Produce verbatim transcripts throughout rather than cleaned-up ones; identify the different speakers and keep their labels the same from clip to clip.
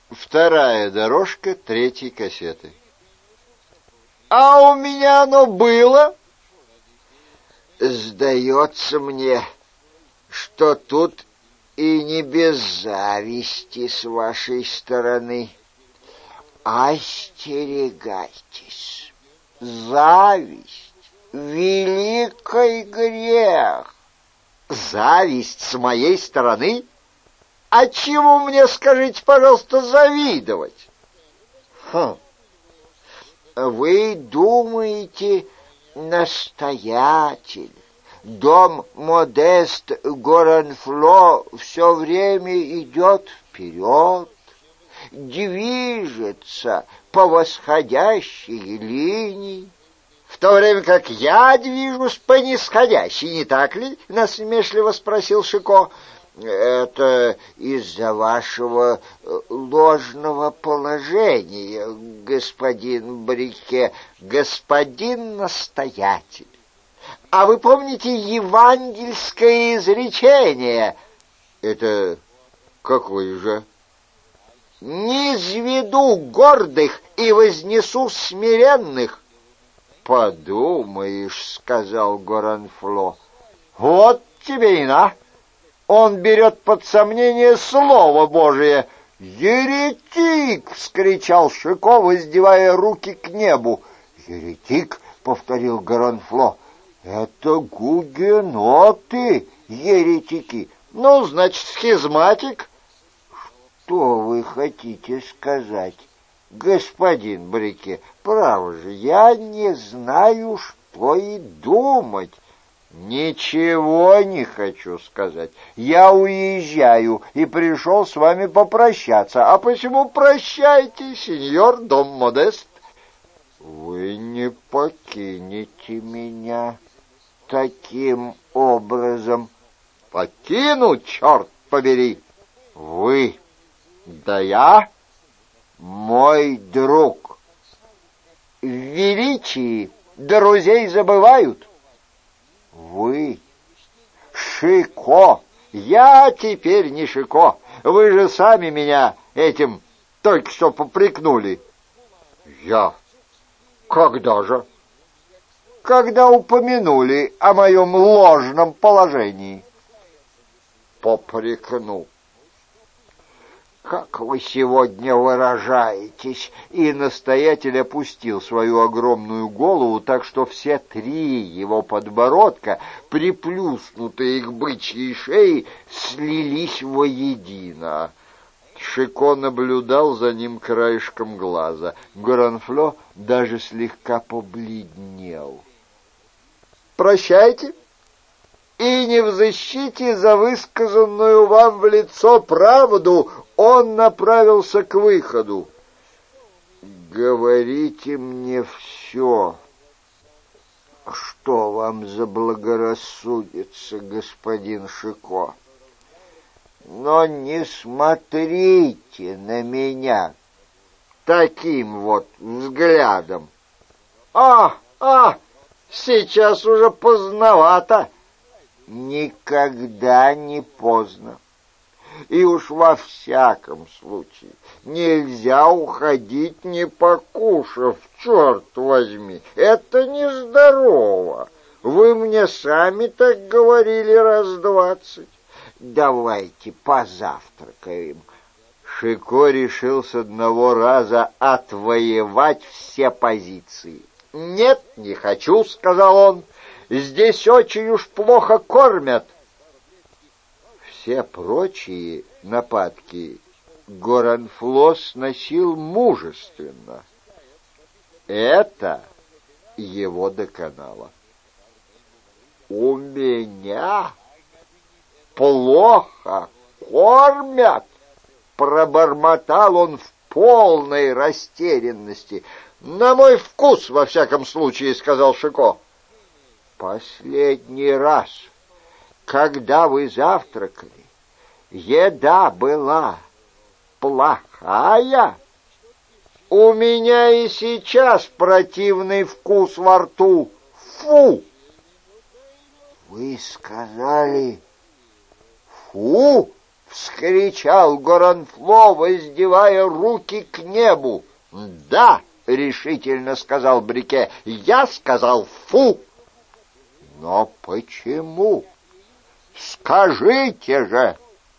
Speaker 1: Вторая дорожка третьей кассеты. А у меня оно было. Сдается мне, что тут и не без зависти с вашей стороны. Остерегайтесь. Зависть — великий грех. Зависть с моей стороны? А чему мне, скажите, пожалуйста, завидовать? Хм. Вы думаете, настоятель, дом Модест Горанфло все время идет вперед, движется по восходящей линии, в то время как я движусь по нисходящей, не так ли? — насмешливо спросил Шико. — Это из-за вашего ложного положения, господин Брике, господин настоятель. А вы помните евангельское изречение? — Это какое же? — «Низведу гордых и вознесу смиренных». — Подумаешь, — сказал Горанфло, — вот тебе и на. Он берет под сомнение Слово Божие. — «Еретик!» — вскричал Шико, воздевая руки к небу. — «Еретик?» — повторил Горанфло. — Это гугеноты, еретики. — Ну, значит, схизматик. — Что вы хотите сказать, господин Брике? Право же, я не знаю, что и думать. Ничего не хочу сказать. Я уезжаю и пришел с вами попрощаться. А почему прощайте, сеньор Дом Модест? Вы не покинете меня таким образом. Покину, черт побери. Вы, да я, мой друг. В величии друзей забывают. Вы, Шико, я теперь не Шико. Вы же сами меня этим только что попрекнули. Я? Когда же? Когда упомянули о моем ложном положении. Попрекнул. Как вы сегодня выражаетесь? И настоятель опустил свою огромную голову, так что все три его подбородка, приплюснутые к бычьей шее, слились воедино. Шико наблюдал за ним краешком глаза. Горанфло даже слегка побледнел. «Прощайте, и не в защите за высказанную вам в лицо правду он направился к выходу. Говорите мне все, что вам заблагорассудится, господин Шико. Но не смотрите на меня таким вот взглядом. А, а, сейчас уже поздновато. Никогда не поздно. И уж во всяком случае нельзя уходить, не покушав, черт возьми. Это нездорово. Вы мне сами так говорили раз двадцать. Давайте позавтракаем. Шико решил с одного раза отвоевать все позиции. «Нет, не хочу», — сказал он. «Здесь очень уж плохо кормят». Все прочие нападки Горанфло сносил мужественно. Это его доконало. «У меня плохо кормят», — пробормотал он в полной растерянности. «На мой вкус, во всяком случае», — сказал Шико. «Последний раз, когда вы завтракали, еда была плохая. У меня и сейчас противный вкус во рту. Фу!» «Вы сказали «фу»?» — — вскричал Горанфло, воздевая руки к небу. — Да, — решительно сказал Брике, — я сказал «фу». — Но почему? Скажите же.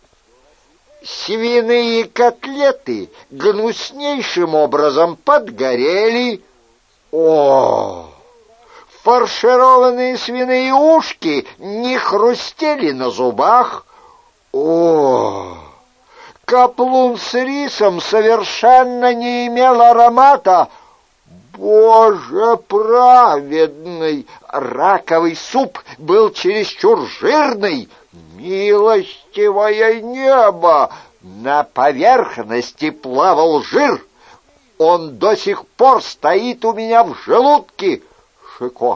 Speaker 1: Свиные котлеты гнуснейшим образом подгорели. О! Фаршированные свиные ушки не хрустели на зубах. О! Каплун с рисом совершенно не имел аромата. Боже праведный! Раковый суп был чересчур жирный. Милостивое небо! На поверхности плавал жир. Он до сих пор стоит у меня в желудке. Шико!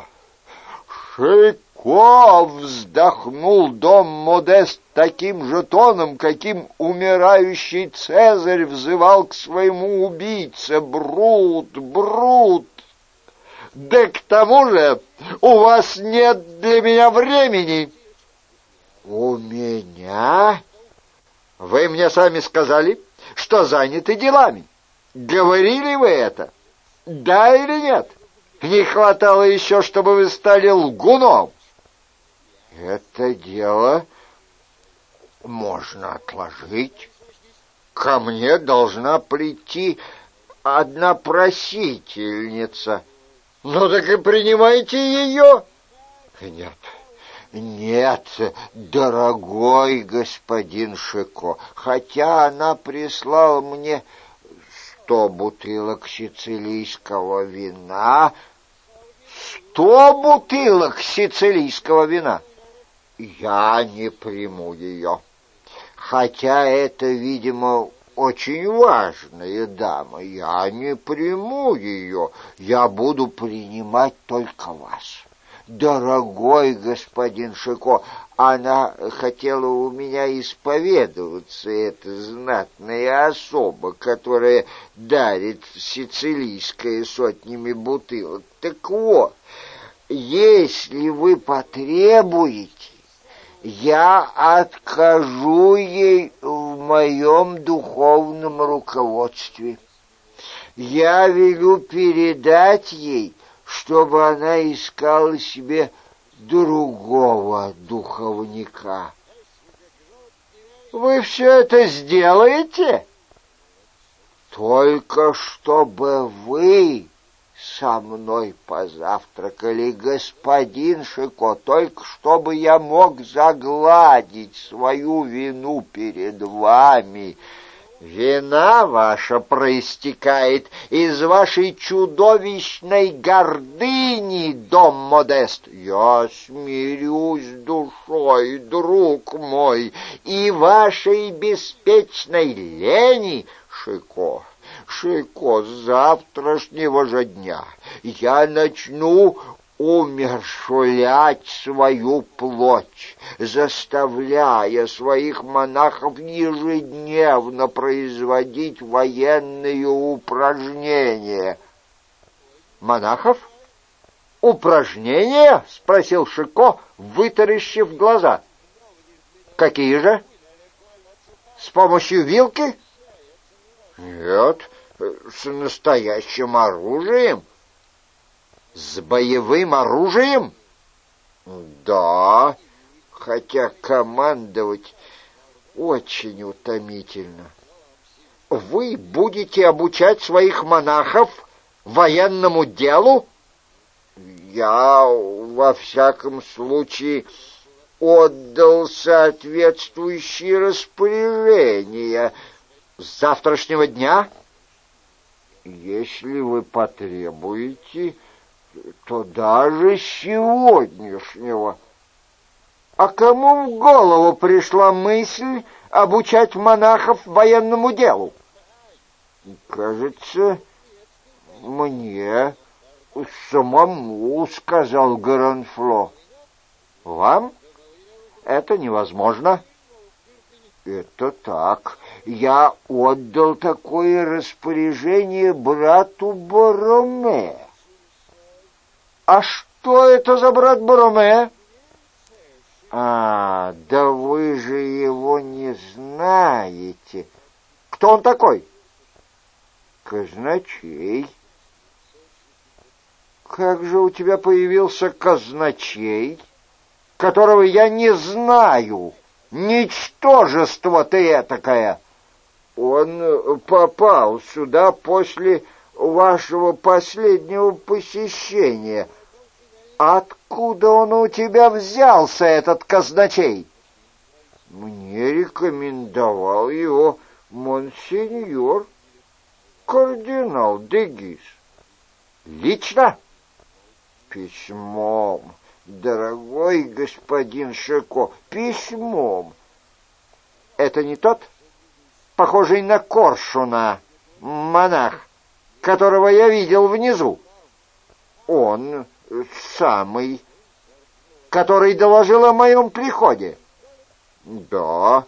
Speaker 1: Шико! Вздохнул Дом Модест таким же тоном, каким умирающий Цезарь взывал к своему убийце. Брут! Брут! Да к тому же у вас нет для меня времени. У меня? Вы мне сами сказали, что заняты делами. Говорили вы это? Да или нет? Не хватало еще, чтобы вы стали лгуном. Это дело можно отложить. Ко мне должна прийти одна просительница. Ну так и принимайте ее. Нет, нет, дорогой господин Шико, хотя она прислала мне сто бутылок сицилийского вина. Сто бутылок сицилийского вина. Я не приму ее. Хотя это, видимо, очень важная дама. Я не приму ее. Я буду принимать только вас. Дорогой господин Шико, она хотела у меня исповедоваться, эта знатная особа, которая дарит сицилийское сотнями бутылок. Так вот, если вы потребуете, я откажу ей в моем духовном руководстве. Я велю передать ей, чтобы она искала себе другого духовника. Вы все это сделаете? Только чтобы вы со мной позавтракали, господин Шико, только чтобы я мог загладить свою вину перед вами. Вина ваша проистекает из вашей чудовищной гордыни, Дом Модест. Я смирюсь душой, друг мой, и вашей беспечной лени, Шико. Шико, с завтрашнего же дня я начну умерщвлять свою плоть, заставляя своих монахов ежедневно производить военные упражнения. Монахов? Упражнения? Спросил Шико, вытаращив глаза. Какие же? С помощью вилки? Нет, с настоящим оружием. С боевым оружием? Да, хотя командовать очень утомительно. Вы будете обучать своих монахов военному делу? Я, во всяком случае, отдал соответствующие распоряжения. С завтрашнего дня? Если вы потребуете, то даже с сегодняшнего. А кому в голову пришла мысль обучать монахов военному делу? Кажется, мне самому, сказал Горанфло. Вам? Это невозможно. Это так. Я отдал такое распоряжение брату А, да вы же его не знаете. Кто он такой? Казначей. Как же у тебя появился казначей, которого я не знаю? Ничтожество ты этакое! Он попал сюда после вашего последнего посещения. Откуда он у тебя взялся, этот казначей? Мне рекомендовал его монсеньор, кардинал де Гиз. Лично? Письмом, дорогой господин Шико, письмом. Это не тот, похожий на коршуна, монах, которого я видел внизу? Он самый, который доложил о моем приходе. Да.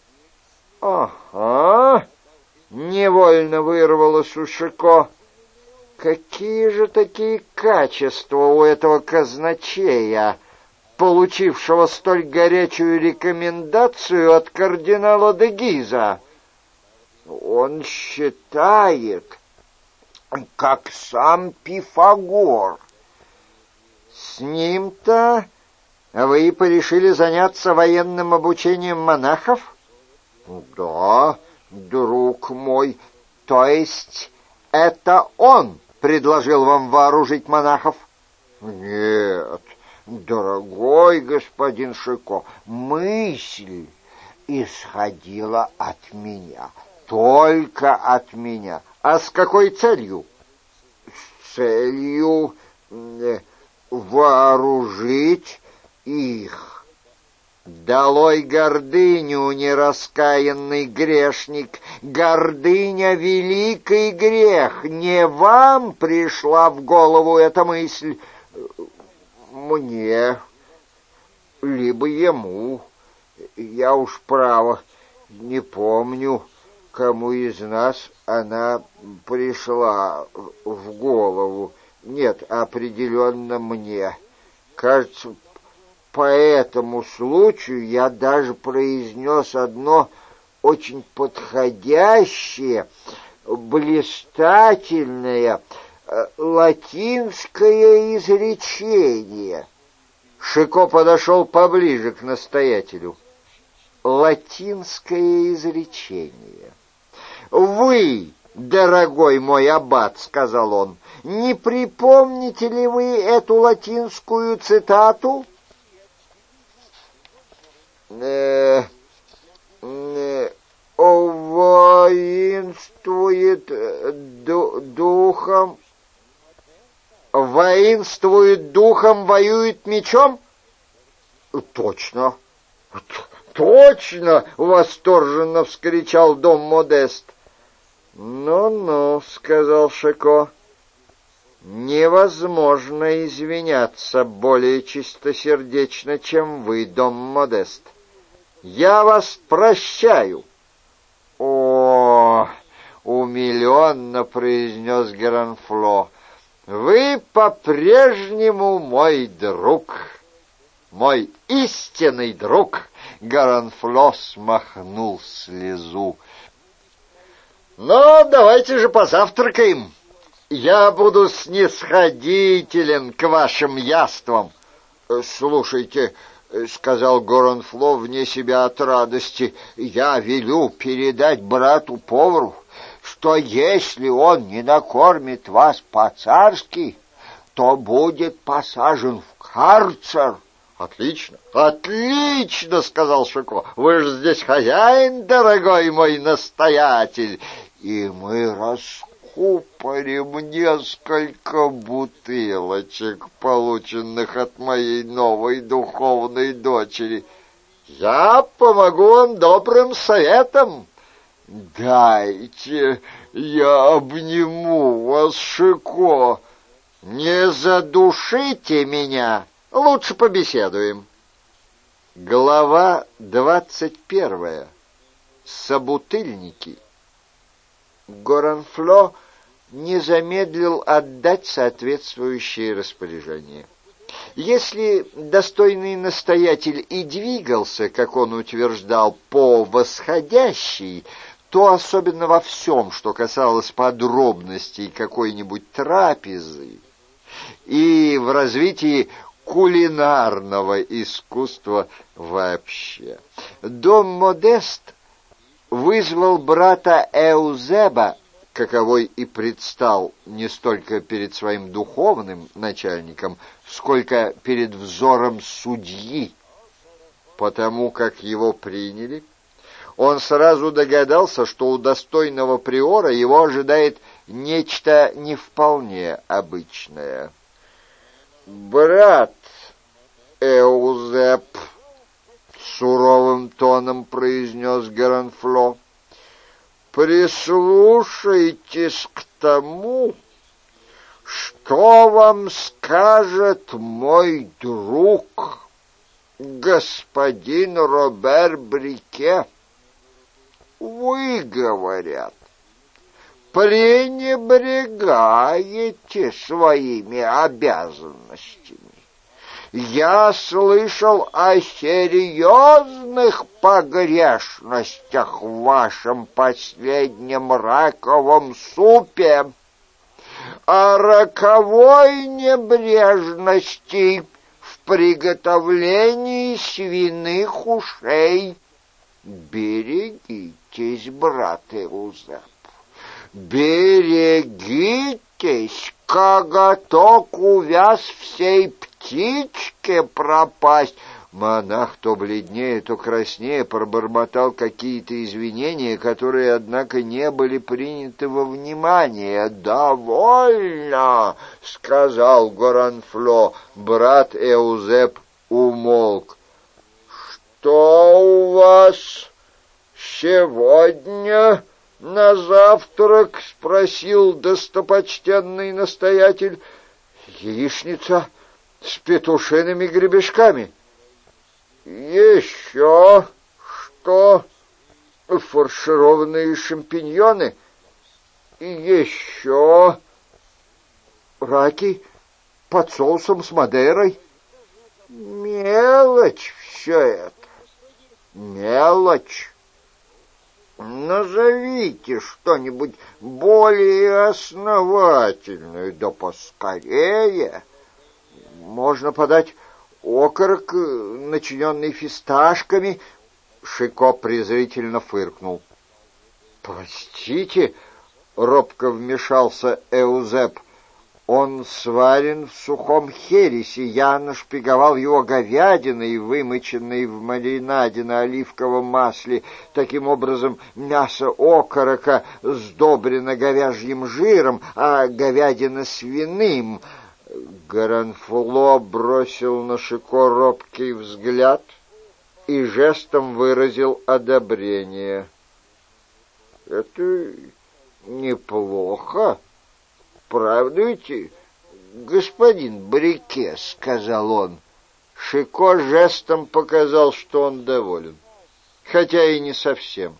Speaker 1: Ага. Невольно вырвалось у Шико. Какие же такие качества у этого казначея, получившего столь горячую рекомендацию от кардинала де Гиза? Он считает, как сам Пифагор. С ним-то вы порешили заняться военным обучением монахов? Да, друг мой, то есть это он предложил вам вооружить монахов? Нет, дорогой господин Шико, мысль исходила от меня, только от меня. А с какой целью? С целью э, вооружить их. Долой гордыню, нераскаянный грешник! Гордыня — великий грех! Не вам пришла в голову эта мысль, мне, либо ему. Я уж, право, не помню, кому из нас она пришла в голову. Нет, определенно мне. Кажется, по этому случаю я даже произнес одно очень подходящее, блистательное э, латинское изречение. Шико подошел поближе к настоятелю. Латинское изречение. «Вы, дорогой мой аббат, — сказал он, — не припомните ли вы эту латинскую цитату?» Э, э, воинствует ду, духом, воинствует духом, воюет мечом? Точно, точно! — восторженно вскричал Дон Модест. «Ну-ну, — сказал Шико, — невозможно извиняться более чистосердечно, чем вы, Дон Модест. Я вас прощаю». «О, — умиленно произнес Гранфло, — вы по-прежнему мой друг, мой истинный друг». Гранфло смахнул слезу. «Но давайте же позавтракаем. Я буду снисходителен к вашим яствам». «Слушайте, — сказал Горонфло вне себя от радости, — я велю передать брату-повару, что если он не накормит вас по-царски, то будет посажен в карцер». «Отлично, отлично, — сказал Шико, — вы же здесь хозяин, дорогой мой настоятель, и мы раскупорим несколько бутылочек, полученных от моей новой духовной дочери. Я помогу вам добрым советом. Дайте я обниму вас, Шико. Не задушите меня». Лучше побеседуем. Глава двадцать первая. Собутыльники. Горонфло не замедлил отдать соответствующие распоряжения. Если достойный настоятель и двигался, как он утверждал, по восходящей, то особенно во всем, что касалось подробностей какой-нибудь трапезы и в развитии кулинарного искусства вообще. Дом Модест вызвал брата Эузеба, каковой и предстал не столько перед своим духовным начальником, сколько перед взором судьи. Потому как его приняли, он сразу догадался, что у достойного приора его ожидает нечто не вполне обычное. «Брат Эузеб», — суровым тоном произнес Горанфло, — «прислушайтесь к тому, что вам скажет мой друг, господин Робер Брике. Вы, говорят, пренебрегаете своими обязанностями. Я слышал о серьезных погрешностях в вашем последнем раковом супе, о роковой небрежности в приготовлении свиных ушей. Берегитесь, брат Эузеб, берегитесь, коготок увяз всей птичке пропасть. Монах то бледнее, то краснее пробормотал какие-то извинения, которые, однако, не были приняты во внимание. «Довольно!» — сказал Горанфло. Брат Эузеб умолк. «Что у вас сегодня на завтрак?» — спросил достопочтенный настоятель. «Яичница с петушиными гребешками». «Еще что?» «Фаршированные шампиньоны». «Еще?» «Раки под соусом с Мадейрой». «Мелочь все это, мелочь. Назовите что-нибудь более основательное, да поскорее». «Можно подать окорок, начиненный фисташками». Шико презрительно фыркнул. «Простите», — робко вмешался Эузеб, — «он сварен в сухом хересе. Я нашпиговал его говядиной, вымоченной в маринаде на оливковом масле. Таким образом, мясо окорока сдобрено говяжьим жиром, а говядина свиным». Горанфло бросил на Шико робкий взгляд и жестом выразил одобрение. «Это неплохо, правда ведь, господин Брике?» — сказал он. Шико жестом показал, что он доволен, хотя и не совсем.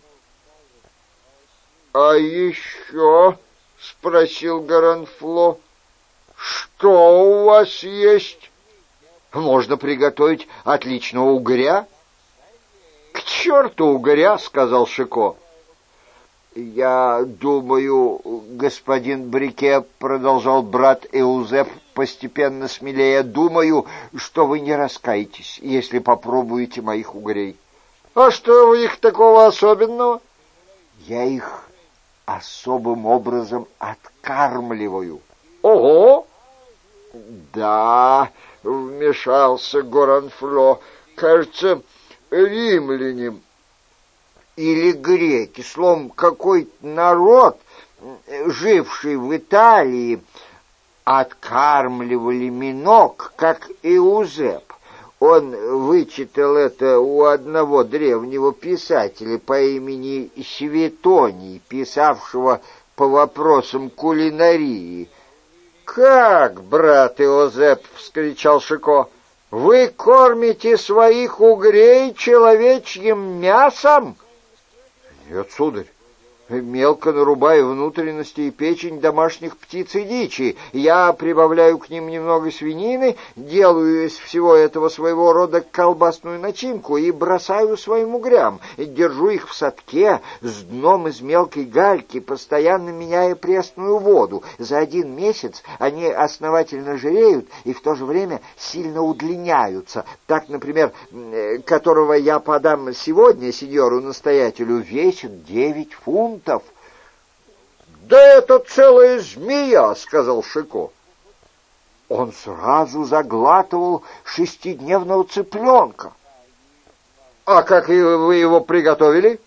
Speaker 1: «А еще?» — спросил Горанфло. «Что у вас есть?» «Можно приготовить отличного угря». «К черту угря!» — сказал Шико. «Я думаю, господин Брике, — продолжал брат Эузеб, постепенно смелее, — думаю, что вы не раскаетесь, если попробуете моих угрей». «А что в них такого особенного?» «Я их особым образом откармливаю». «Ого!» «Да», — вмешался Горанфло, — «кажется, римляне или греки, словом, какой-то народ, живший в Италии, откармливали миног, как Эузеб. Он вычитал это у одного древнего писателя по имени Светоний, писавшего по вопросам кулинарии». «Как, брат Эузеб, — вскричал Шико, — вы кормите своих угрей человечьим мясом?» «Нет, сударь, Мелко нарубаю внутренности и печень домашних птиц и дичи. Я прибавляю к ним немного свинины, делаю из всего этого своего рода колбасную начинку и бросаю своим угрям. Держу их в садке с дном из мелкой гальки, постоянно меняя пресную воду. За один месяц они основательно жиреют и в то же время сильно удлиняются. Так, например, которого я подам сегодня сеньору-настоятелю, весит девять фунтов. «Да это целая змея!» — сказал Шико. Он сразу заглатывал шестидневного цыпленка. «А как вы его приготовили?»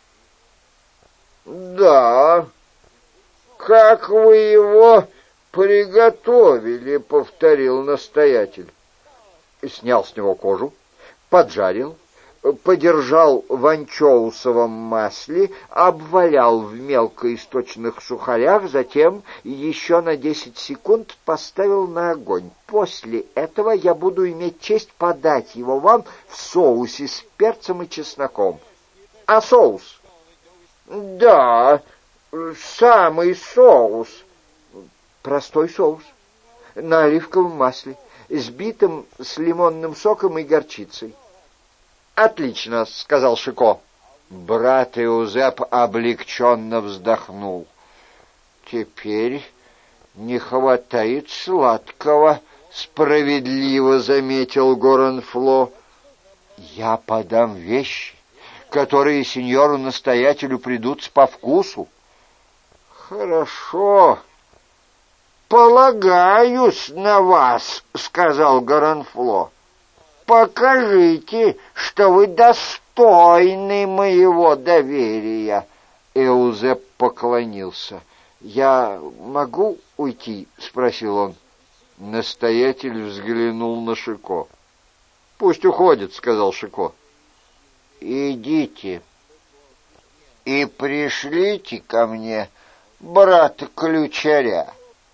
Speaker 1: «Да, как вы его приготовили?» — повторил настоятель. Снял с него кожу, поджарил, подержал в анчоусовом масле, обвалял в мелкоисточных сухарях, затем еще на десять секунд поставил на огонь. После этого я буду иметь честь подать его вам в соусе с перцем и чесноком. А соус? Да, самый соус. Простой соус на оливковом масле, сбитым с лимонным соком и горчицей. «Отлично», — сказал Шико. Брат Эузеб облегченно вздохнул. «Теперь не хватает сладкого», — справедливо заметил Горанфло. «Я подам вещи, которые сеньору-настоятелю придутся по вкусу». «Хорошо, полагаюсь на вас», — сказал Горанфло. «Покажите, что вы достойны моего доверия». Эузеб поклонился. «Я могу уйти?» — спросил он. Настоятель взглянул на Шико. «Пусть уходит», — сказал Шико. «Идите и пришлите ко мне брата-ключаря».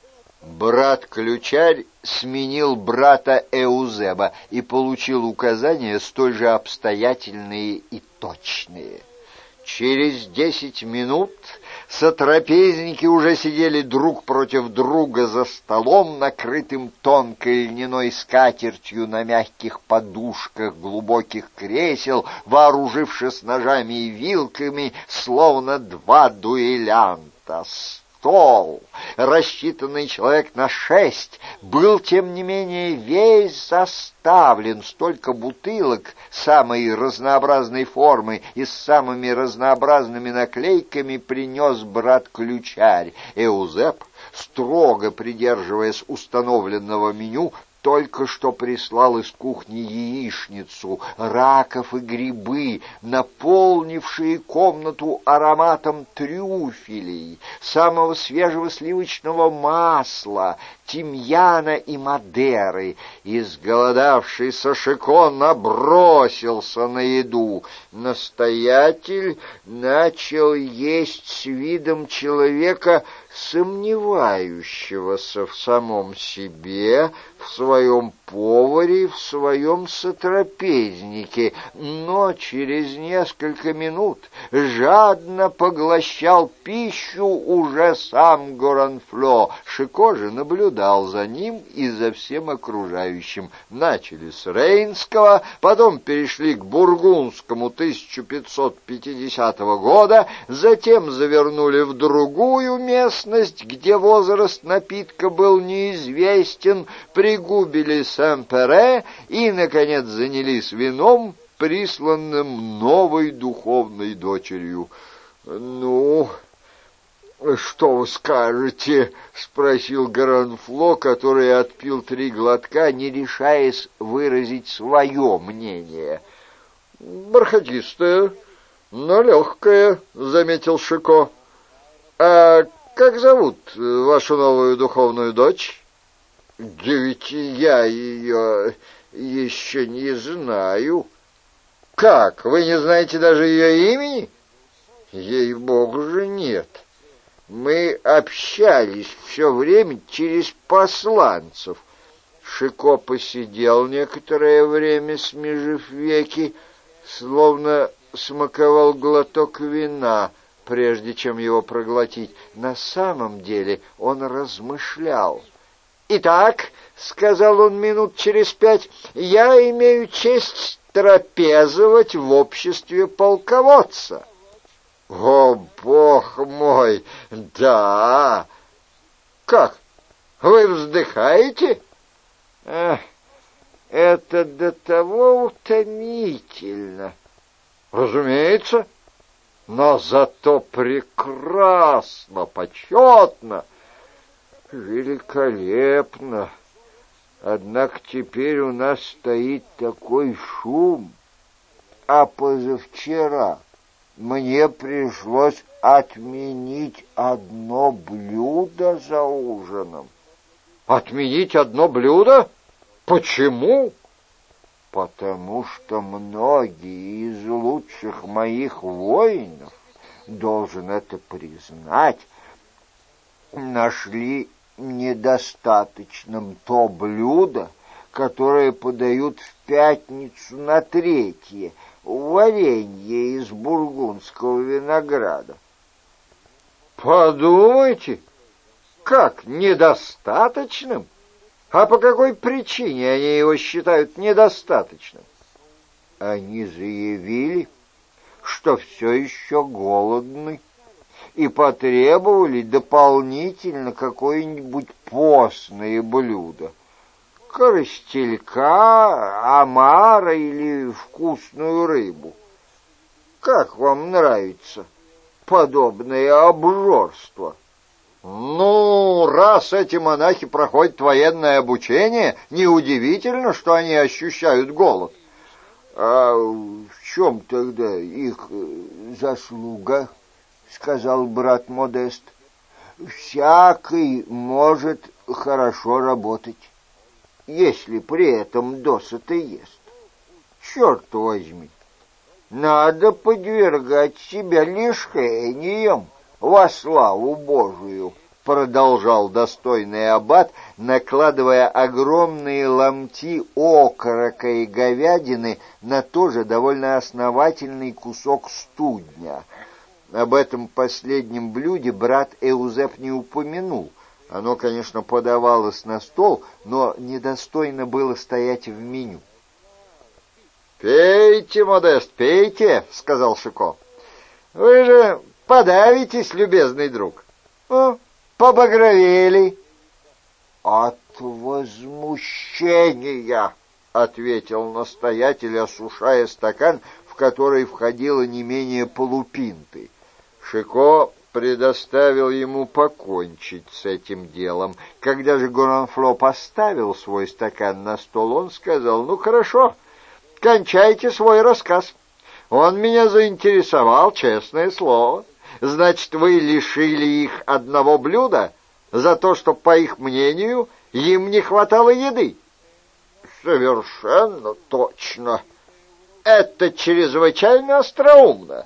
Speaker 1: Брат-ключарь сменил брата Эузеба и получил указания столь же обстоятельные и точные. Через десять минут сотрапезники уже сидели друг против друга за столом, накрытым тонкой льняной скатертью на мягких подушках глубоких кресел, вооружившись ножами и вилками, словно два дуэлянта. Стол, рассчитанный человек на шесть, был, тем не менее, весь заставлен. Столько бутылок самой разнообразной формы и с самыми разнообразными наклейками принес брат-ключарь. Эузеб, строго придерживаясь установленного меню, только что прислал из кухни яичницу, раков и грибы, наполнившие комнату ароматом трюфелей, самого свежего сливочного масла, тимьяна и мадеры. Изголодавшийся Шико набросился на еду. Настоятель начал есть с видом человека, сомневающегося в самом себе, в своем поваре, в своем сотрапезнике, но через несколько минут жадно поглощал пищу уже сам Горанфло. Шико же наблюдал за ним и за всем окружающим. Начали с Рейнского, потом перешли к Бургундскому тысяча пятьсот пятидесятого года, затем завернули в другую местность, где возраст напитка был неизвестен, пригубили Сен-Пере и, наконец, занялись вином, присланным новой духовной дочерью. «Ну, что вы скажете?» — спросил Горанфло, который отпил три глотка, не решаясь выразить свое мнение. «Бархатистая, но легкая», — заметил Шико. «А как зовут вашу новую духовную дочь?» «Да ведь я ее еще не знаю». «Как, вы не знаете даже ее имени?» «Ей-богу же нет. Мы общались все время через посланцев». Шико посидел некоторое время, смежив веки, словно смаковал глоток вина. прежде чем его проглотить. На самом деле он размышлял. «Итак», — сказал он минут через пять, — «я имею честь трапезовать в обществе полководца». «О, бог мой, да! Как, вы вздыхаете?» «Эх, это до того утомительно». «Разумеется, но зато прекрасно, почетно, великолепно. Однако теперь у нас стоит такой шум, а позавчера мне пришлось отменить одно блюдо за ужином». «Отменить одно блюдо? Почему?» «Потому что многие из лучших моих воинов, должен это признать, нашли недостаточным то блюдо, которое подают в пятницу на третье, варенье из бургундского винограда». «Подумайте, как недостаточным? А по какой причине они его считают недостаточным?» «Они заявили, что все еще голодны, и потребовали дополнительно какое-нибудь постное блюдо, коростелька, омара или вкусную рыбу. Как вам нравится подобное обжорство?» «Ну, раз эти монахи проходят военное обучение, неудивительно, что они ощущают голод». «А в чем тогда их заслуга?» — сказал брат Модест. «Всякий может хорошо работать, если при этом досыта ест. Черт возьми, надо подвергать себя лишениям во славу Божию», — продолжал достойный аббат, накладывая огромные ломти окорока и говядины на тоже довольно основательный кусок студня. Об этом последнем блюде брат Эузеп не упомянул. Оно, конечно, подавалось на стол, но недостойно было стоять в меню. «Пейте, Модест, пейте», — сказал Шико. «Вы же подавитесь, любезный друг. О, побагровели». «От возмущения», — ответил настоятель, осушая стакан, в который входило не менее полупинты. Шико предоставил ему покончить с этим делом. Когда же Горанфло поставил свой стакан на стол, он сказал: «Ну, хорошо, кончайте свой рассказ. Он меня заинтересовал, честное слово. Значит, вы лишили их одного блюда за то, что, по их мнению, им не хватало еды?» «Совершенно точно. Это чрезвычайно остроумно».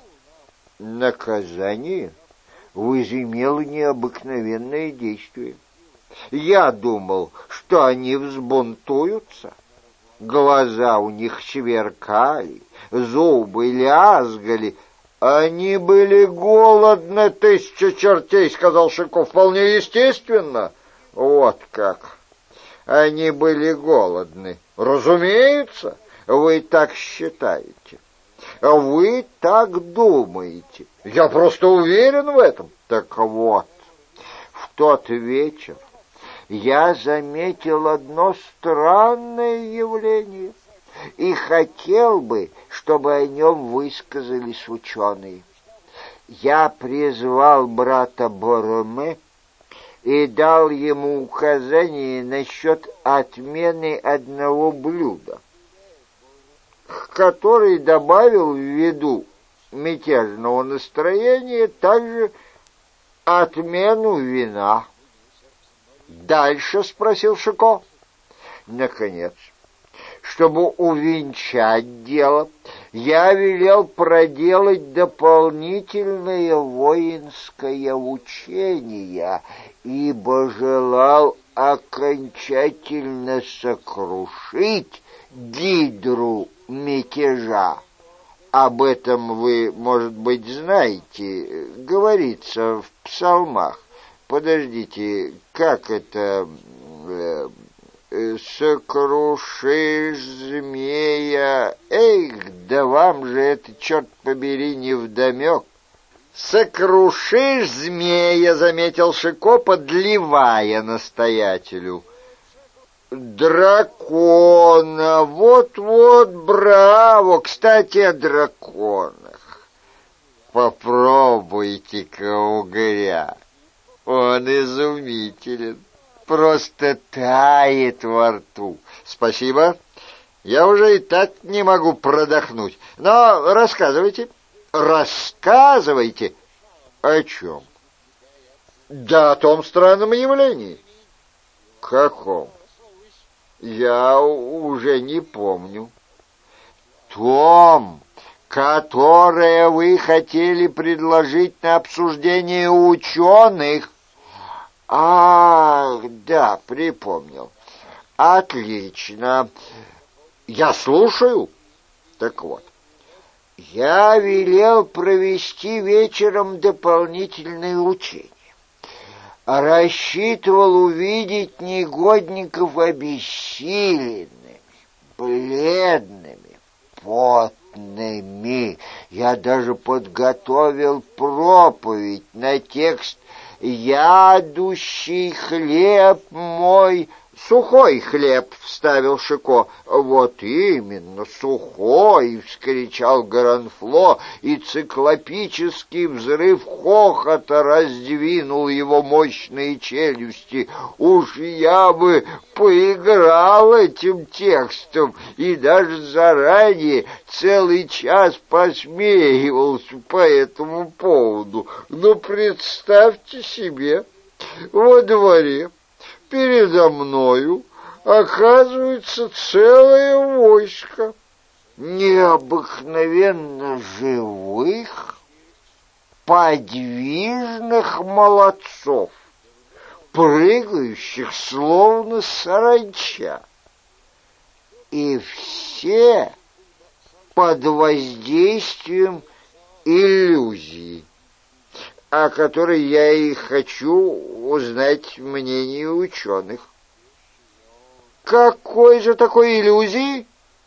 Speaker 1: «Наказание возымело необыкновенное действие. Я думал, что они взбунтуются. Глаза у них сверкали, зубы лязгали. Они были голодны, тысяча чертей», — сказал Шико. «Вполне естественно». «Вот как. Они были голодны. Разумеется, вы так считаете. Вы так думаете. Я просто уверен в этом». «Так вот, в тот вечер я заметил одно странное явление и хотел бы, чтобы о нем высказались ученые. Я призвал брата Бороме и дал ему указание насчет отмены одного блюда, к которой добавил ввиду мятежного настроения также отмену вина». «Дальше?» — спросил Шико. «Наконец, чтобы увенчать дело, я велел проделать дополнительное воинское учение, ибо желал окончательно сокрушить гидру мятежа. Об этом вы, может быть, знаете, говорится в псалмах. Подождите, как это... Э, э, сокрушишь змея... Эх, да вам же это, черт побери, невдомек. «Сокрушишь змея», — заметил Шико, подливая настоятелю. «Дракона! Вот-вот, браво! Кстати, о драконах. Попробуйте-ка угря. Он изумителен, просто тает во рту. Спасибо, я уже и так не могу продохнуть. Но рассказывайте». «Рассказывайте». «О чем?» «Да о том странном явлении». «Каком?» «Я уже не помню». «Том, которое вы хотели предложить на обсуждение ученых». «Ах, да, припомнил. Отлично. Я слушаю». «Так вот. Я велел провести вечером дополнительные учения. Рассчитывал увидеть негодников обессиленными, бледными, потными. Я даже подготовил проповедь на текст «Ядущий хлеб мой». «Сухой хлеб», — вставил Шико. «Вот именно, сухой!» — вскричал Горанфло, и циклопический взрыв хохота раздвинул его мощные челюсти. «Уж я бы поиграл этим текстом, и даже заранее целый час посмеивался по этому поводу. Но представьте себе, во дворе передо мною оказывается целое войско необыкновенно живых, подвижных молодцов, прыгающих словно саранча, и все под воздействием иллюзии, о которой я и хочу узнать мнение ученых. Какой же такой иллюзии?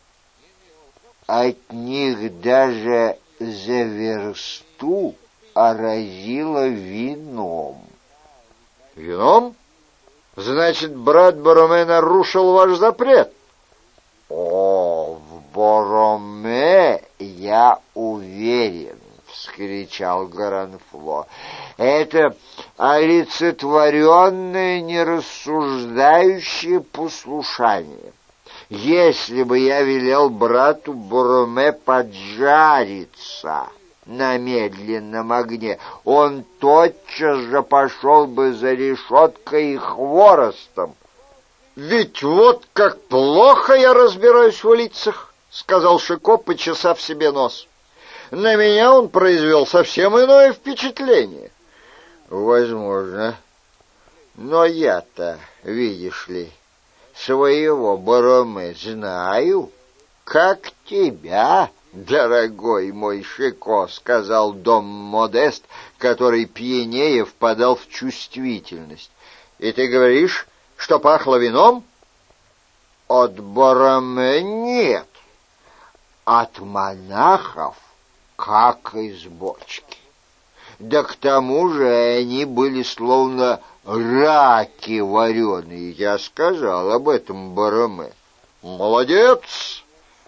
Speaker 1: От них даже за версту разило вином. Вином? Значит, брат Бороме нарушил ваш запрет? О, в Бороме я уверен, — вскричал Горанфло. Это олицетворенное, нерассуждающее послушание. Если бы я велел брату Бороме поджариться на медленном огне, он тотчас же пошел бы за решеткой и хворостом. «Ведь вот как плохо я разбираюсь в лицах», — сказал Шико, почесав себе нос. «На меня он произвел совсем иное впечатление». «Возможно. Но я-то, видишь ли, своего Бороме знаю, как тебя, дорогой мой Шико», — сказал дом Модест, который пьянее впадал в чувствительность. «И ты говоришь, что пахло вином?» «От Бороме нет, от монахов как из бочки. Да к тому же они были словно раки вареные. Я сказал об этом Бороме». «Молодец!»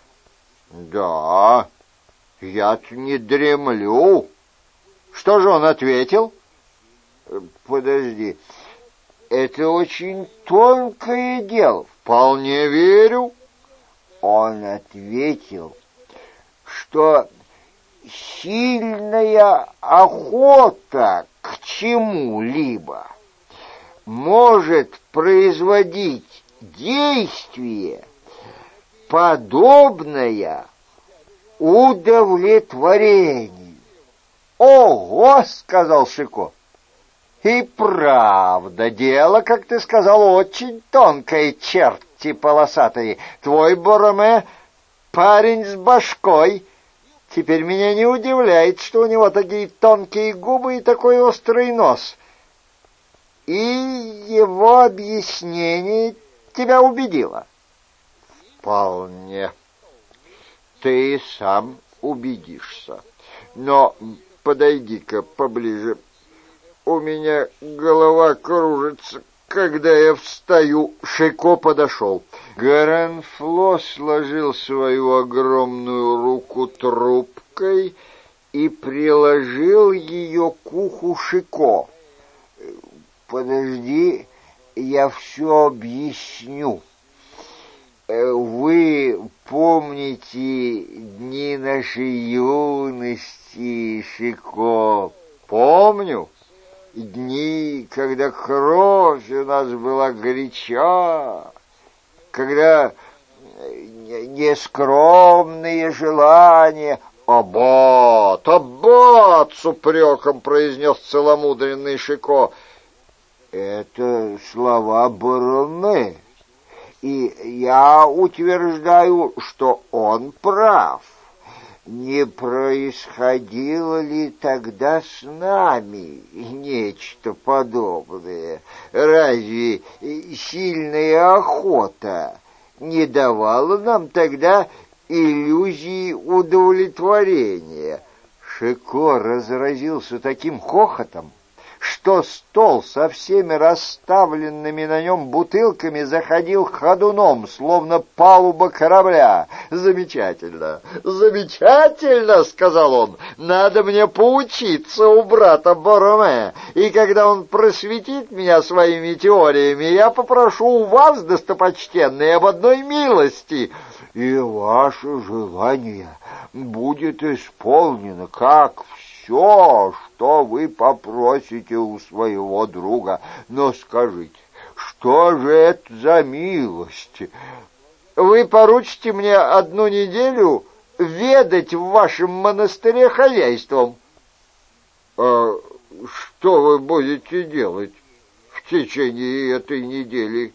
Speaker 1: «Да, я-то не дремлю». «Что же он ответил?» «Подожди, это очень тонкое дело». «Вполне верю». Он ответил, что сильная охота к чему-либо может производить действие, подобное удовлетворению. «Ого!» — сказал Шико. «И правда, дело, как ты сказал, очень тонкое, черти полосатые. Твой Бороме парень с башкой. Теперь меня не удивляет, что у него такие тонкие губы и такой острый нос. И его объяснение тебя убедило? Вполне. Ты сам убедишься. Но подойди-ка поближе. У меня голова кружится, когда я встаю. Шико подошел. Горанфло сложил свою огромную руку трубкой и приложил ее к уху Шико. Подожди, я все объясню. Вы помните дни нашей юности, Шико? Помню. Дни, когда кровь у нас была горяча, когда нескромные желания... «Аббат! Аббат!» — с упреком произнес целомудренный Шико. «Это слова Бороме, и я утверждаю, что он прав. Не происходило ли тогда с нами нечто подобное? Разве сильная охота не давала нам тогда иллюзии удовлетворения?» Шико разразился таким хохотом, что стол со всеми расставленными на нем бутылками заходил ходуном, словно палуба корабля. «Замечательно, замечательно!» — сказал он. «Надо мне поучиться у брата Бороме, и когда он просветит меня своими теориями, я попрошу у вас, достопочтенные, об одной милости». «И ваше желание будет исполнено, как все, что вы попросите у своего друга. Но скажите, что же это за милость? Вы поручите мне одну неделю ведать в вашем монастыре хозяйством». «А что вы будете делать в течение этой недели?»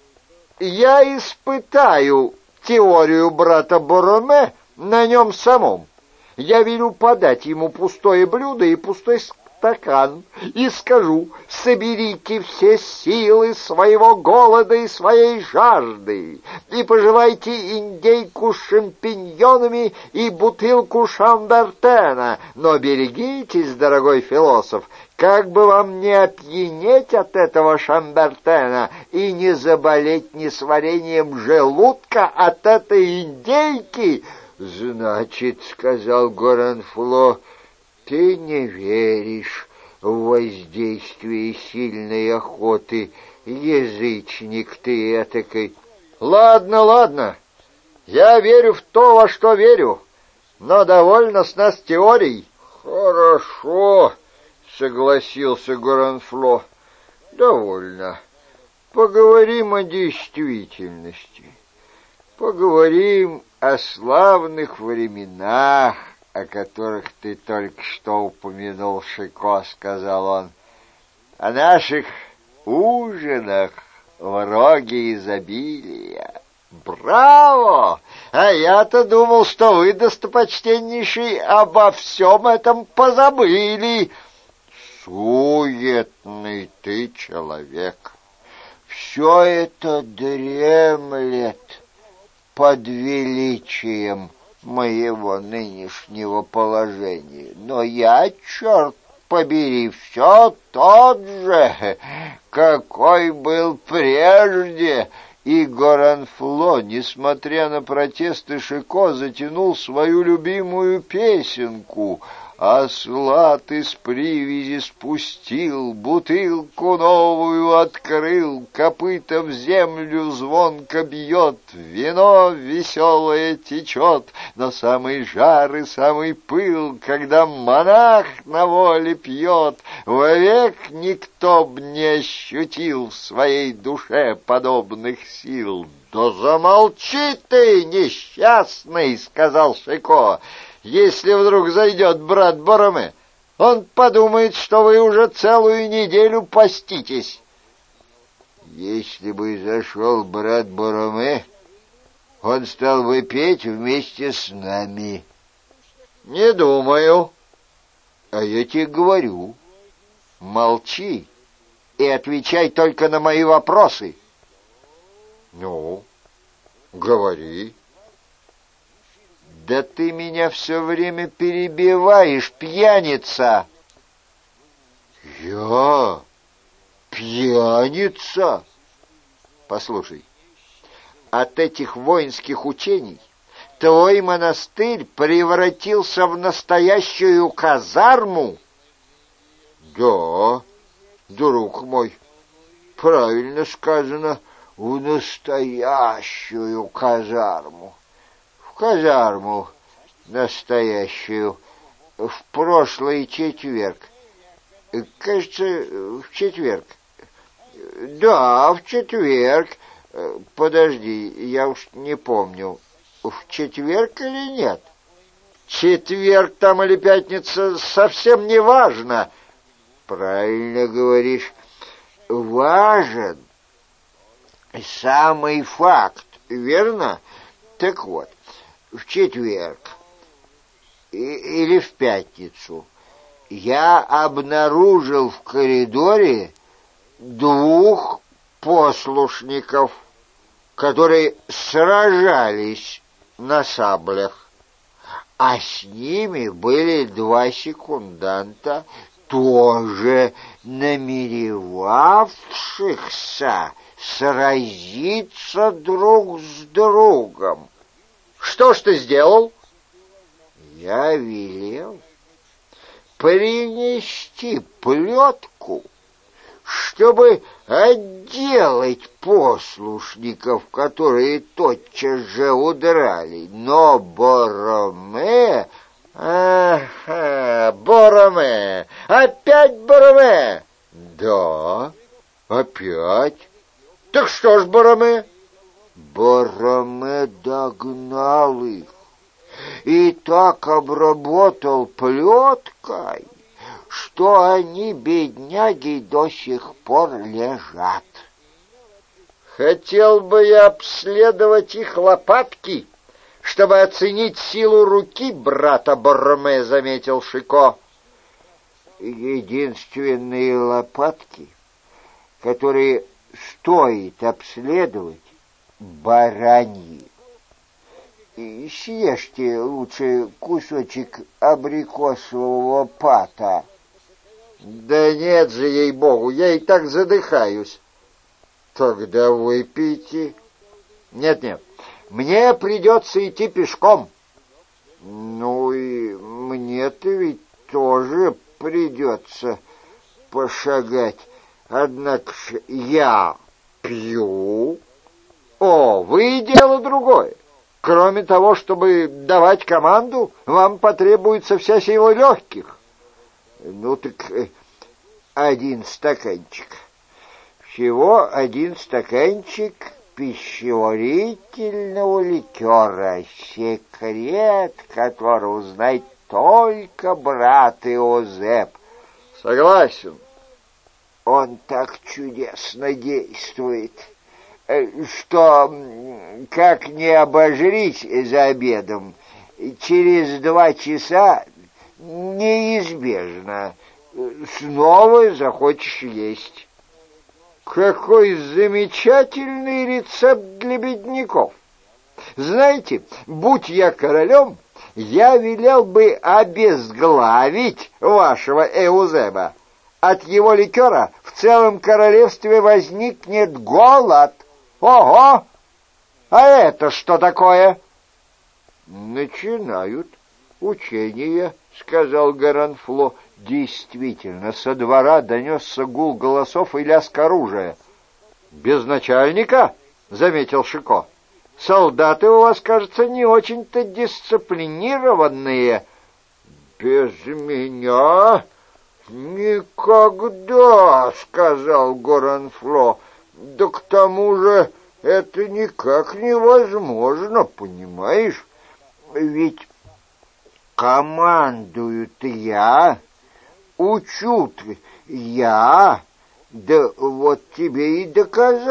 Speaker 1: «Я испытаю теорию брата Бороме на нем самом. Я велю подать ему пустое блюдо и пустой стакан, и скажу: соберите все силы своего голода и своей жажды, и пожелайте индейку с шампиньонами и бутылку шамбертена, но берегитесь, дорогой философ, как бы вам не опьянеть от этого шамбертена и не заболеть несварением желудка от этой индейки». «Значит, — сказал Горанфло, — ты не веришь в воздействие сильной охоты, язычник ты этакой». «Ладно, ладно, я верю в то, во что верю, но довольно с нас теорий». «Хорошо, — согласился Горанфло, — довольно. Поговорим о действительности. Поговорим о славных временах, о которых ты только что упомянул, Шико, — сказал он, — о наших ужинах в роге изобилия. Браво! А я-то думал, что вы, достопочтеннейший, обо всем этом позабыли. Суетный ты человек. Все это дремлет под величием моего нынешнего положения. Но я, черт побери, все тот же, какой был прежде». И Горанфло, несмотря на протесты Шико, затянул свою любимую песенку: «Осла ты с привязи спустил, бутылку новую открыл, копыта в землю звонко бьет, вино веселое течет, но самый жар и самый пыл, когда монах на воле пьет, вовек никто б не ощутил в своей душе подобных сил». «Да замолчи ты, несчастный, — сказал Шико, — если вдруг зайдет брат Бороме, он подумает, что вы уже целую неделю поститесь». «Если бы зашел брат Бороме, он стал бы петь вместе с нами». Не думаю. А я тебе говорю, молчи и отвечай только на мои вопросы. Ну, говори. Да ты меня все время перебиваешь, пьяница. Я? Пьяница? Послушай, от этих воинских учений твой монастырь превратился в настоящую казарму? Да, друг мой, правильно сказано, в настоящую казарму. В казарму настоящую. В прошлый четверг. Кажется, в четверг. Да, в четверг. Подожди, я уж не помню, в четверг или нет? Четверг там или пятница совсем не важно. Правильно говоришь. Важен самый факт, верно? Так вот, в четверг или в пятницу я обнаружил в коридоре двух послушников, которые сражались на саблях, а с ними были два секунданта, тоже намеревавшихся сразиться друг с другом. Что ж ты сделал? Я велел принести плетку, чтобы отделать послушников, которые тотчас же удрали. Но Бороме... Ага, Бороме! Опять Бороме! Да, опять. Так что ж, Бороме? Бороме догнал их и так обработал плеткой, что они, бедняги, до сих пор лежат. Хотел бы я обследовать их лопатки, чтобы оценить силу руки брата Бороме, заметил Шико. Единственные лопатки, которые стоит обследовать, бараньи. И съешьте лучше кусочек абрикосового пата. Да нет же, ей-богу, я и так задыхаюсь. Тогда выпейте. Нет-нет, мне придется идти пешком. Ну и мне-то ведь тоже придется пошагать. Однако ж я пью. О, вы дело другое. Кроме того, чтобы давать команду, вам потребуется вся сила легких. Ну так один стаканчик. Всего один стаканчик пищеварительного ликера, секрет которого знает только брат Иозеп. Согласен. Он так чудесно действует, что, как не обожрись за обедом, через два часа неизбежно снова захочешь есть. Какой замечательный рецепт для бедняков! Знаете, будь я королем, я велел бы обезглавить вашего Эузеба. От его ликера в целом королевстве возникнет голод. Ого! А это что такое? Начинают учения, сказал Горанфло. Действительно, со двора донесся гул голосов и лязг оружия. Без начальника? Заметил Шико. Солдаты у вас, кажется, не очень-то дисциплинированные. Без меня никогда, сказал Горанфло. Да к тому же это никак невозможно, понимаешь? Ведь командуют я, учут я, да вот тебе и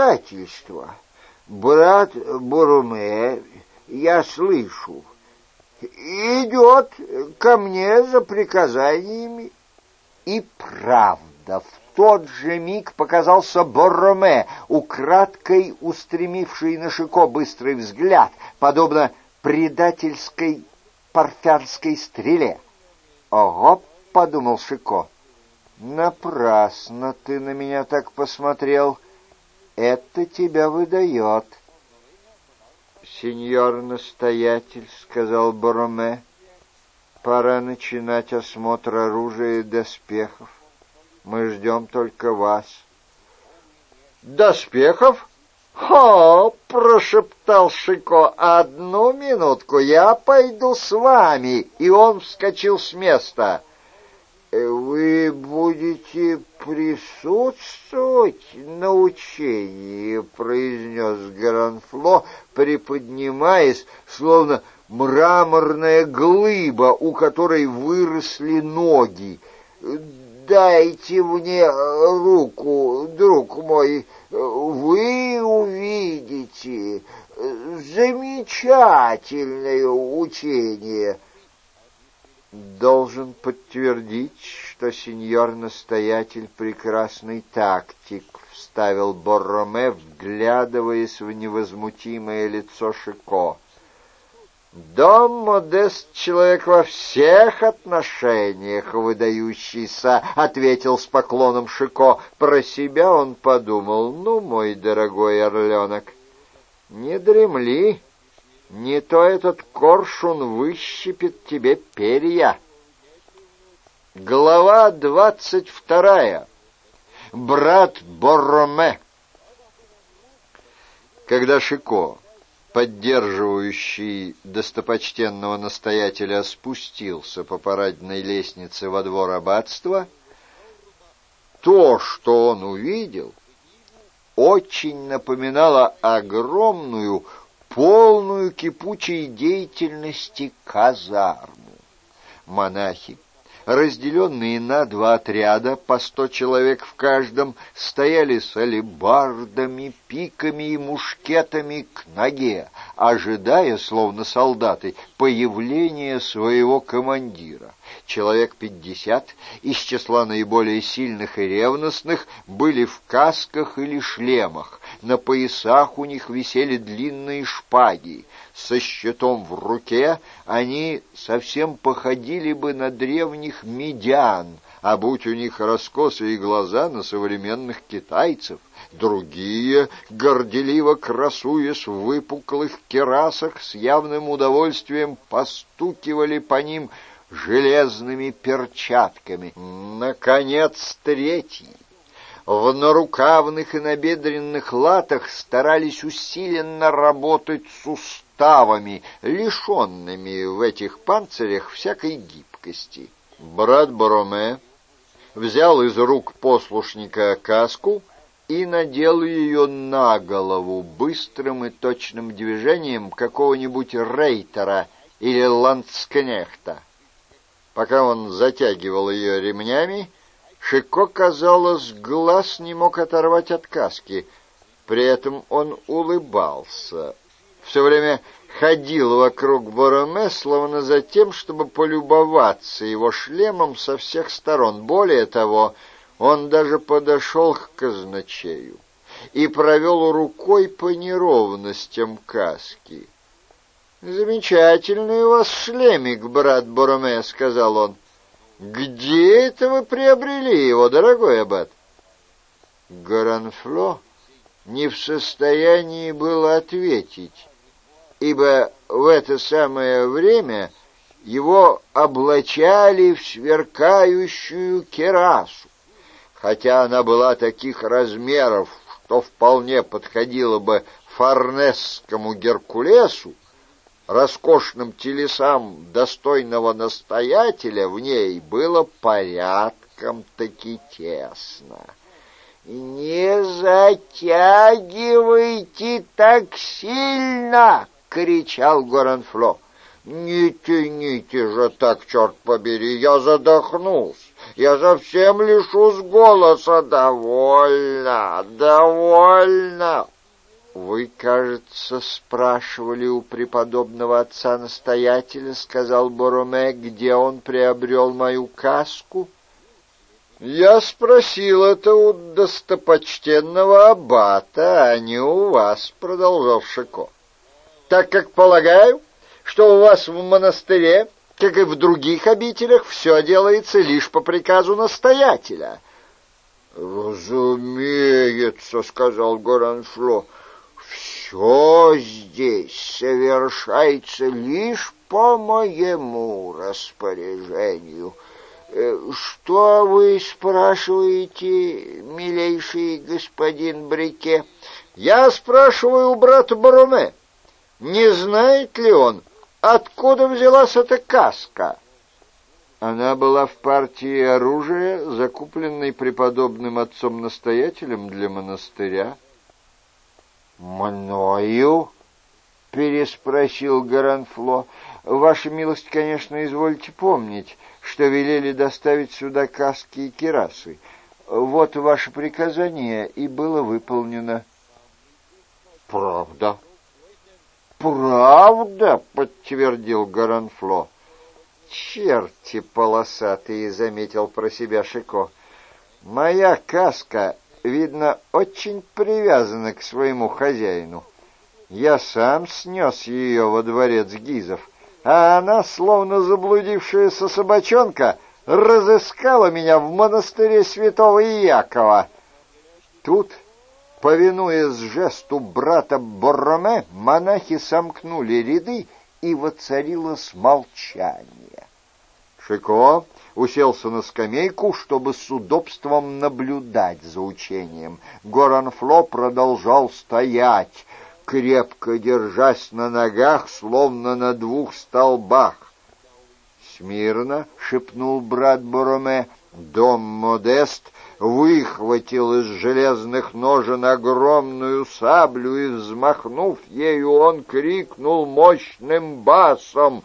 Speaker 1: доказательства. Брат Бороме, я слышу, идет ко мне за приказаниями. И правда, в тот же миг показался Борроме, украдкой устремивший на Шико быстрый взгляд, подобно предательской парфянской стреле. «Ого!» — подумал Шико. «Напрасно ты на меня так посмотрел. Это тебя выдает». «Сеньор-настоятель», — сказал Борроме, — «пора начинать осмотр оружия и доспехов. Мы ждем только вас». «Доспехов? О!» — прошептал Шико. «Одну минутку, я пойду с вами». И он вскочил с места. «Вы будете присутствовать на учении», — произнес Гранфло, приподнимаясь, словно мраморная глыба, у которой выросли ноги. «Дайте мне руку, друг мой, вы увидите замечательное учение». «Должен подтвердить, что сеньор-настоятель прекрасный тактик», — вставил Борроме, вглядываясь в невозмутимое лицо Шико. «Дон Модест — человек во всех отношениях выдающийся», — ответил с поклоном Шико. Про себя он подумал: «Ну, мой дорогой орленок, не дремли, не то этот коршун выщипит тебе перья». Глава двадцать вторая. Брат Борроме. Когда Шико, поддерживающий достопочтенного настоятеля, спустился по парадной лестнице во двор аббатства, то, что он увидел, очень напоминало огромную, полную кипучей деятельности казарму. Монахи, разделенные на два отряда, по сто человек в каждом, стояли с алебардами, пиками и мушкетами к ноге, ожидая, словно солдаты, появления своего командира. Человек пятьдесят из числа наиболее сильных и ревностных были в касках или шлемах, на поясах у них висели длинные шпаги. Со щитом в руке они совсем походили бы на древних медян, а будь у них раскосые глаза, на современных китайцев. Другие, горделиво красуясь в выпуклых кирасах, с явным удовольствием постукивали по ним железными перчатками. Наконец, третий в нарукавных и набедренных латах старались усиленно работать суставами, лишенными в этих панцирях всякой гибкости. Брат Борроме взял из рук послушника каску и надел ее на голову быстрым и точным движением какого-нибудь рейтера или ландскнехта. Пока он затягивал ее ремнями, Шико, казалось, глаз не мог оторвать от каски. При этом он улыбался. Все время ходил вокруг Борроме, словно за тем, чтобы полюбоваться его шлемом со всех сторон. Более того, он даже подошел к казначею и провел рукой по неровностям каски. «Замечательный у вас шлемик, брат Борроме», — сказал он. «Где это вы приобрели его, дорогой аббат?» Гранфло не в состоянии был ответить, ибо в это самое время его облачали в сверкающую кирасу. Хотя она была таких размеров, что вполне подходила бы фарнесскому Геркулесу, роскошным телесам достойного настоятеля в ней было порядком-таки тесно. «Не затягивайте так сильно!» — кричал Гранфло. «Не тяните же так, черт побери, я задохнусь, я совсем лишусь голоса. Довольно, довольно!» «Вы, кажется, спрашивали у преподобного отца-настоятеля, — сказал Бороме, — где он приобрел мою каску?» «Я спросил это у достопочтенного аббата, а не у вас, — продолжал Шико, — так как полагаю, что у вас в монастыре, как и в других обителях, все делается лишь по приказу настоятеля». «Разумеется, — сказал Горанфло, — все здесь совершается лишь по моему распоряжению». «Что вы спрашиваете, милейший господин Брике?» «Я спрашиваю у брата Бороме, не знает ли он, откуда взялась эта каска?» Она была в партии оружия, закупленной преподобным отцом-настоятелем для монастыря. «Мною?» — переспросил Горанфло. «Ваша милость, конечно, извольте помнить, что велели доставить сюда каски и кирасы. Вот ваше приказание, и было выполнено». «Правда?» «Правда?» — подтвердил Горанфло. «Черти полосатые!» — заметил про себя Шико. «Моя каска, видно, очень привязана к своему хозяину. Я сам снес ее во дворец Гизов, а она, словно заблудившаяся собачонка, разыскала меня в монастыре святого Иакова». Тут, повинуясь жесту брата Бороме, монахи сомкнули ряды, и воцарилось молчание. Шико уселся на скамейку, чтобы с удобством наблюдать за учением. Горанфло продолжал стоять, крепко держась на ногах, словно на двух столбах. «Смирно!» — шепнул брат Бороме. Дом Модест выхватил из железных ножен огромную саблю, и, взмахнув ею, он крикнул мощным басом: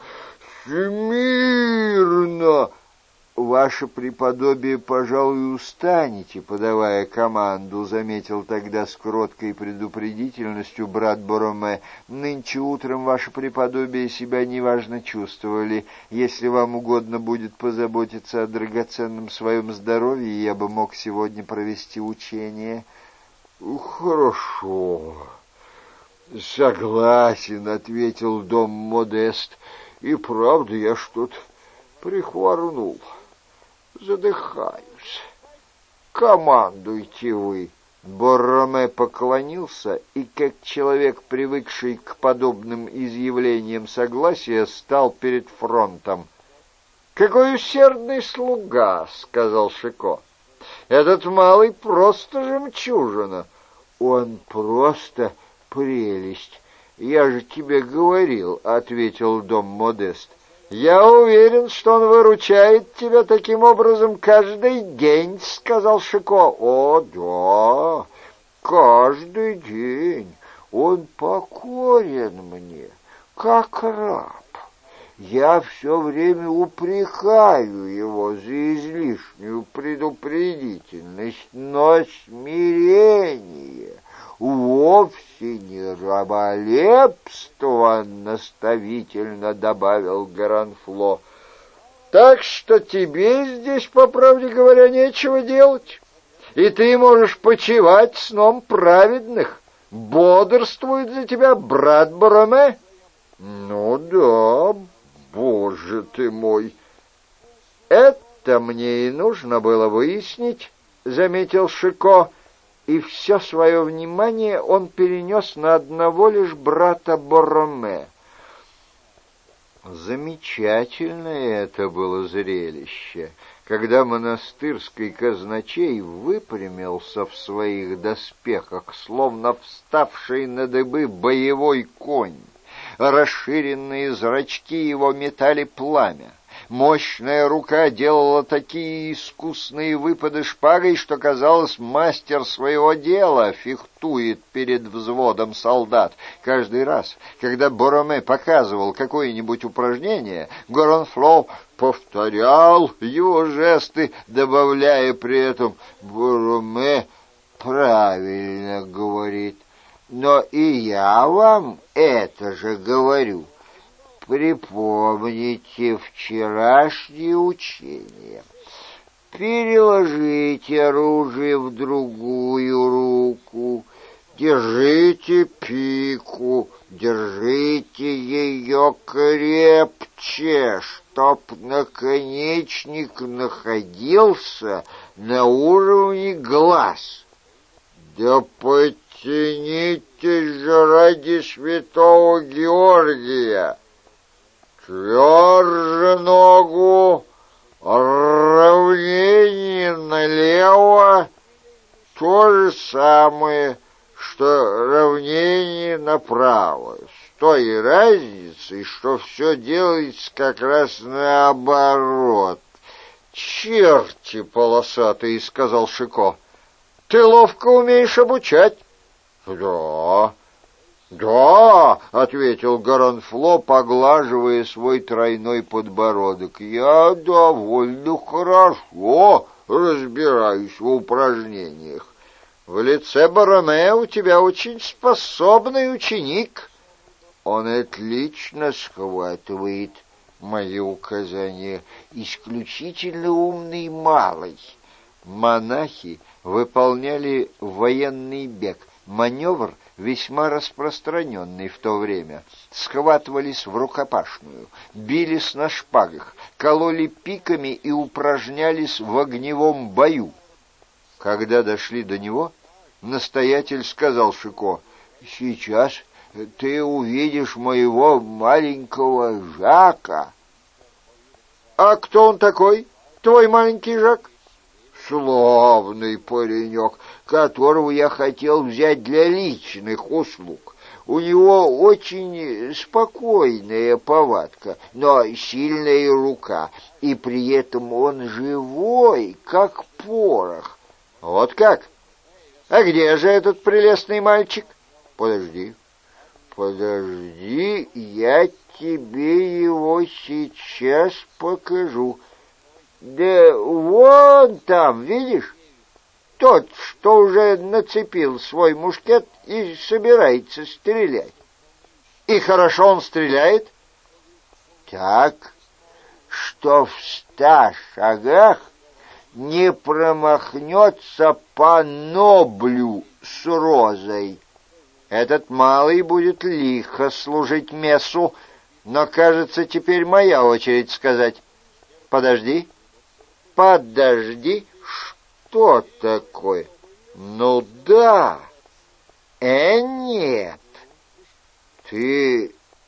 Speaker 1: «Смирно!» «Ваше преподобие, пожалуй, устанете, подавая команду», — заметил тогда с кроткой предупредительностью брат Бороме. «Нынче утром ваше преподобие себя неважно чувствовали. Если вам угодно будет позаботиться о драгоценном своем здоровье, я бы мог сегодня провести учение». «Хорошо, согласен», — ответил дом Модест. «И правда, я что-то прихворнул. Задыхаюсь. Командуйте вы». Бороме поклонился и, как человек, привыкший к подобным изъявлениям согласия, стал перед фронтом. «Какой усердный слуга!» — сказал Шико. «Этот малый просто жемчужина». «Он просто прелесть. Я же тебе говорил», — ответил дом Модест. «Я уверен, что он выручает тебя таким образом каждый день», — сказал Шико. «О, да, каждый день. Он покорен мне, как раб. Я все время упрекаю его за излишнюю предупредительность, но смирение вовсе не раболепство», — наставительно добавил Горанфло. «Так что тебе здесь, по правде говоря, нечего делать, и ты можешь почивать сном праведных. Бодрствует за тебя брат Бороме». «Ну да, боже ты мой!» «Это мне и нужно было выяснить», — заметил Шико, и все свое внимание он перенес на одного лишь брата Бороме. Замечательное это было зрелище, когда монастырский казначей выпрямился в своих доспехах, словно вставший на дыбы боевой конь. Расширенные зрачки его метали пламя. Мощная рука делала такие искусные выпады шпагой, что, казалось, мастер своего дела фехтует перед взводом солдат. Каждый раз, когда Бороме показывал какое-нибудь упражнение, Горанфло повторял его жесты, добавляя при этом: «Бороме правильно говорит. но и я вам это же говорю. Припомните вчерашнее учение. Переложите оружие в другую руку, держите пику, держите ее крепче, чтоб наконечник находился на уровне глаз. Да потянитесь же ради святого Георгия. Тверже ногу, равнение налево, то же самое, что равнение направо. С той разницей, что все делается как раз наоборот. «Черти полосатые», — сказал Шико. «Ты ловко умеешь обучать». «Да». «Да», — ответил Горонфло, поглаживая свой тройной подбородок, — «я довольно хорошо разбираюсь в упражнениях. В лице Борроме у тебя очень способный ученик. Он отлично схватывает мои указания, исключительно умный малый». Монахи выполняли военный бег, маневр, весьма распространенный в то время. Схватывались в рукопашную, бились на шпагах, кололи пиками и упражнялись в огневом бою. Когда дошли до него, настоятель сказал Шико: «Сейчас ты увидишь моего маленького Жака». «А кто он такой, твой маленький Жак?» «Славный паренек, которого я хотел взять для личных услуг. У него очень спокойная повадка, но сильная рука, и при этом он живой, как порох». «Вот как? А где же этот прелестный мальчик?» «Подожди, подожди, я тебе его сейчас покажу». «Да вон там, видишь? Тот, что уже нацепил свой мушкет и собирается стрелять». «И хорошо он стреляет?» «Так, что в ста шагах не промахнется по Ноблю с розой». «Этот малый будет лихо служить мессу, но, кажется, теперь моя очередь сказать. Подожди». «Подожди, что такое?» «Ну да, э, нет. Ты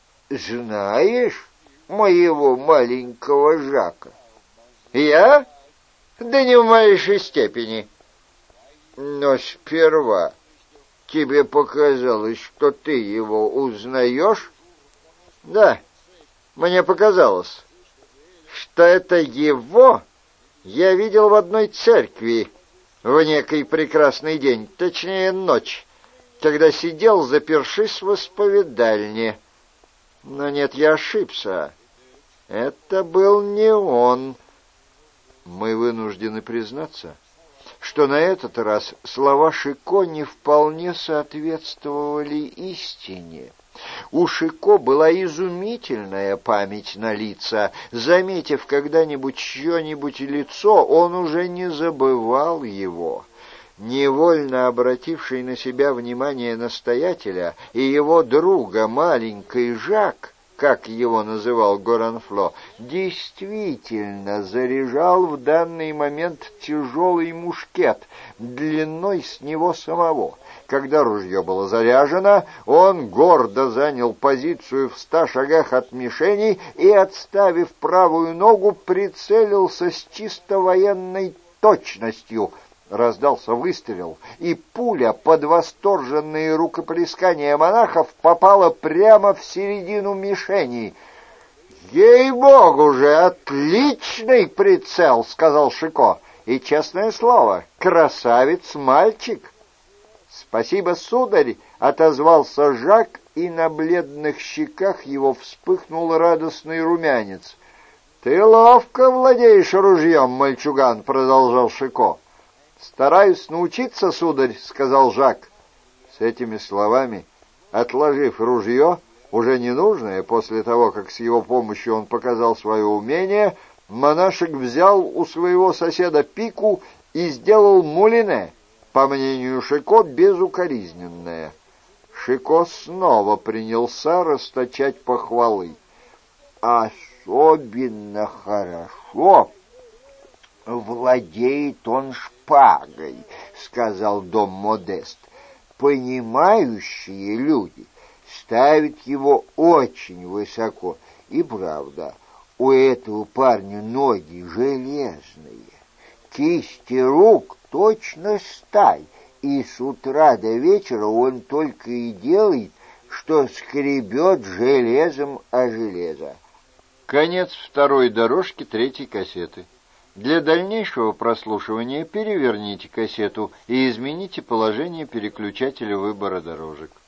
Speaker 1: знаешь моего маленького Жака?» «Я? Да не в малейшей степени». «Но сперва тебе показалось, что ты его узнаешь?» «Да, мне показалось, что это его я видел в одной церкви в некий прекрасный день, точнее ночь, когда сидел, запершись в исповедальне. Но нет, я ошибся. Это был не он». Мы вынуждены признаться, что на этот раз слова Шико не вполне соответствовали истине. У Шико была изумительная память на лица. Заметив когда-нибудь чье-нибудь лицо, он уже не забывал его. Невольно обративший на себя внимание настоятеля и его друга маленький Жак, как его называл Горонфло, действительно заряжал в данный момент тяжелый мушкет длиной с него самого. Когда ружье было заряжено, он гордо занял позицию в ста шагах от мишени и, отставив правую ногу, прицелился с чисто военной точностью. Раздался выстрел, и пуля под восторженные рукоплескания монахов попала прямо в середину мишени. «Ей-богу же, отличный прицел!» — сказал Шико. «И, честное слово, красавец-мальчик!» «Спасибо, сударь!» — отозвался Жак, и на бледных щеках его вспыхнул радостный румянец. «Ты ловко владеешь ружьем, мальчуган!» — продолжал Шико. «Стараюсь научиться, сударь», — сказал Жак. С этими словами, отложив ружье, уже ненужное, после того, как с его помощью он показал свое умение, монашек взял у своего соседа пику и сделал мулине, по мнению Шико, безукоризненное. Шико снова принялся расточать похвалы. «Особенно хорошо владеет он шпагой», — сказал дом Модест. «Понимающие люди ставят его очень высоко. И правда, у этого парня ноги железные, кисти рук точно сталь, и с утра до вечера он только и делает, что скребет железом о железо». Конец второй дорожки третьей кассеты. Для дальнейшего прослушивания переверните кассету и измените положение переключателя выбора дорожек.